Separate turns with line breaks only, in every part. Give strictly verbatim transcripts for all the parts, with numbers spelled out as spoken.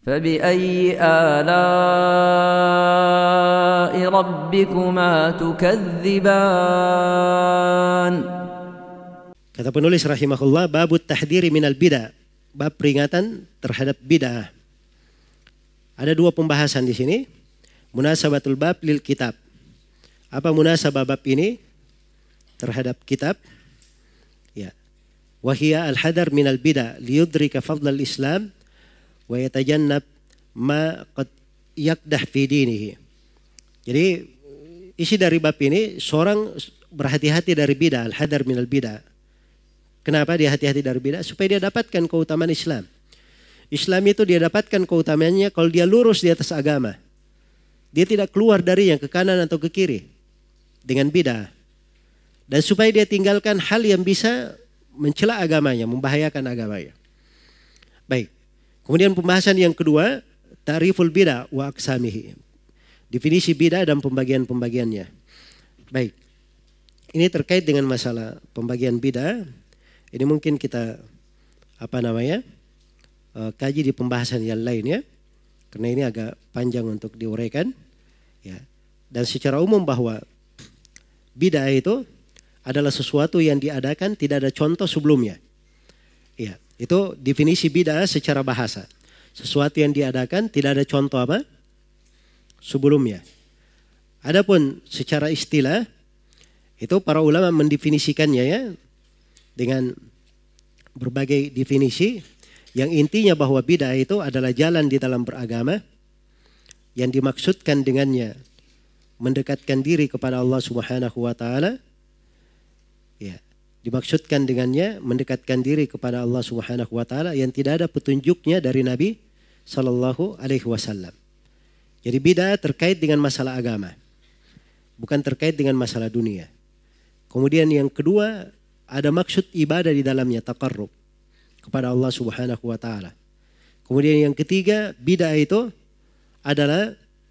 فبأي آلاء ربكما تكذبان.
Kata penulis rahimahullah, babut tahdiri minal bid'ah, bab peringatan terhadap bid'ah. Ada dua pembahasan di sini. Munasabatul bab lil kitab. Apa munasabah bab ini terhadap kitab? Ya. Wahia al-hadar minal bid'ah liyudrika fadlal Islam wa yatajannab ma qad yakdah fi dinihi. Jadi isi dari bab ini, seorang berhati-hati dari bid'ah, al-hadar minal bid'ah. Kenapa dia hati-hati dari bid'ah? Supaya dia dapatkan keutamaan Islam. Islam itu dia dapatkan keutamaannya kalau dia lurus di atas agama. Dia tidak keluar dari yang ke kanan atau ke kiri dengan bid'ah. Dan supaya dia tinggalkan hal yang bisa mencela agamanya, membahayakan agamanya. Baik. Kemudian pembahasan yang kedua, ta'riful bid'ah wa aqsamihi. Definisi bid'ah dan pembagian-pembagiannya. Baik. Ini terkait dengan masalah pembagian bid'ah. Ini mungkin kita apa namanya? Uh, kaji di pembahasan yang lain ya. Karena ini agak panjang untuk diuraikan ya. Dan secara umum bahwa bid'ah itu adalah sesuatu yang diadakan tidak ada contoh sebelumnya. Ya, itu definisi bid'ah secara bahasa. Sesuatu yang diadakan tidak ada contoh apa? Sebelumnya. Adapun secara istilah itu para ulama mendefinisikannya ya dengan berbagai definisi yang intinya bahwa bid'ah itu adalah jalan di dalam beragama yang dimaksudkan dengannya mendekatkan diri kepada Allah Subhanahu wa taala. Ya, dimaksudkan dengannya mendekatkan diri kepada Allah Subhanahu wa taala yang tidak ada petunjuknya dari Nabi sallallahu alaihi wasallam. Jadi bid'ah terkait dengan masalah agama, bukan terkait dengan masalah dunia. Kemudian yang kedua, ada maksud ibadah di dalamnya, taqarrub kepada Allah Subhanahu wa taala. Kemudian yang ketiga, bid'ah itu adalah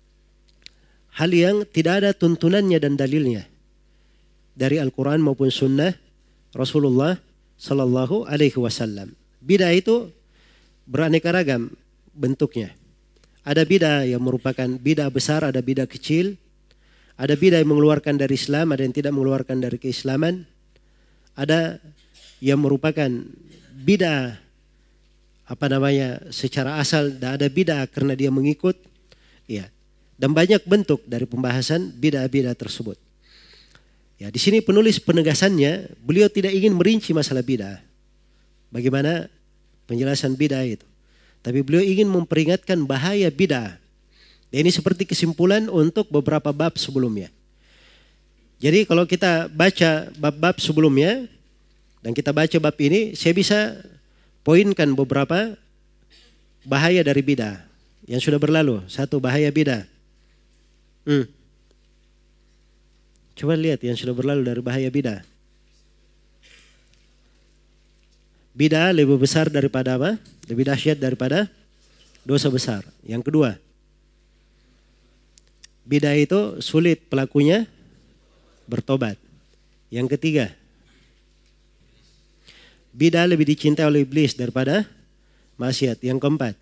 hal yang tidak ada tuntunannya dan dalilnya dari Al-Quran maupun Sunnah Rasulullah Sallallahu Alaihi Wasallam. Bid'ah itu beraneka ragam bentuknya. Ada bid'ah yang merupakan bid'ah besar, ada bid'ah kecil. Ada bid'ah yang mengeluarkan dari Islam, ada yang tidak mengeluarkan dari keislaman. Ada yang merupakan bid'ah apa namanya secara asal, dan ada bid'ah karena dia mengikut. Ya. Dan banyak bentuk dari pembahasan bid'ah-bid'ah tersebut. Ya, di sini penulis penegasannya, beliau tidak ingin merinci masalah bid'ah. Bagaimana penjelasan bid'ah itu. Tapi beliau ingin memperingatkan bahaya bid'ah. Dan ini seperti kesimpulan untuk beberapa bab sebelumnya. Jadi kalau kita baca bab-bab sebelumnya dan kita baca bab ini, saya bisa poinkan beberapa bahaya dari bid'ah yang sudah berlalu. Satu, bahaya bid'ah. Hmm. Coba lihat yang sudah berlalu dari bahaya bid'ah. Bid'ah lebih besar daripada apa? Lebih dahsyat daripada dosa besar. Yang kedua, bid'ah itu sulit pelakunya bertobat. Yang ketiga, bid'ah lebih dicintai oleh iblis daripada maksiat. Yang keempat,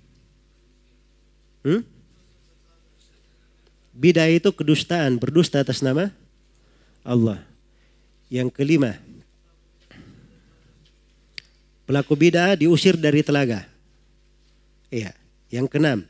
hmm? bid'ah itu kedustaan, berdusta atas nama Allah. Yang kelima, pelaku bid'ah diusir dari telaga. Iya. Yang keenam,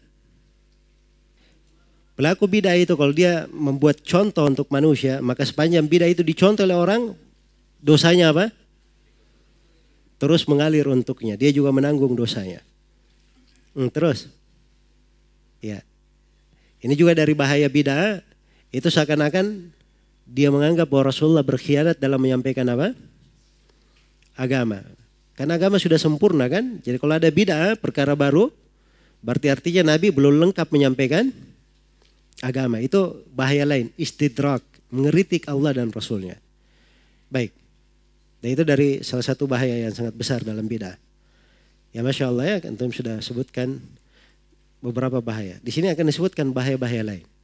pelaku bid'ah itu kalau dia membuat contoh untuk manusia, maka sepanjang bid'ah itu dicontoh oleh orang, dosanya apa? Terus mengalir untuknya. Dia juga menanggung dosanya. Hmm, terus. Ya. Ini juga dari bahaya bid'ah, itu seakan-akan dia menganggap bahwa Rasulullah berkhianat dalam menyampaikan apa? Agama. Karena agama sudah sempurna kan? Jadi kalau ada bid'ah, perkara baru, berarti artinya Nabi belum lengkap menyampaikan agama. Itu bahaya lain, istidrak, mengeritik Allah dan Rasulnya. Baik. Dan itu dari salah satu bahaya yang sangat besar dalam bid'ah. Ya Masya Allah ya, antum sudah sebutkan beberapa bahaya. Di sini akan disebutkan bahaya-bahaya lain.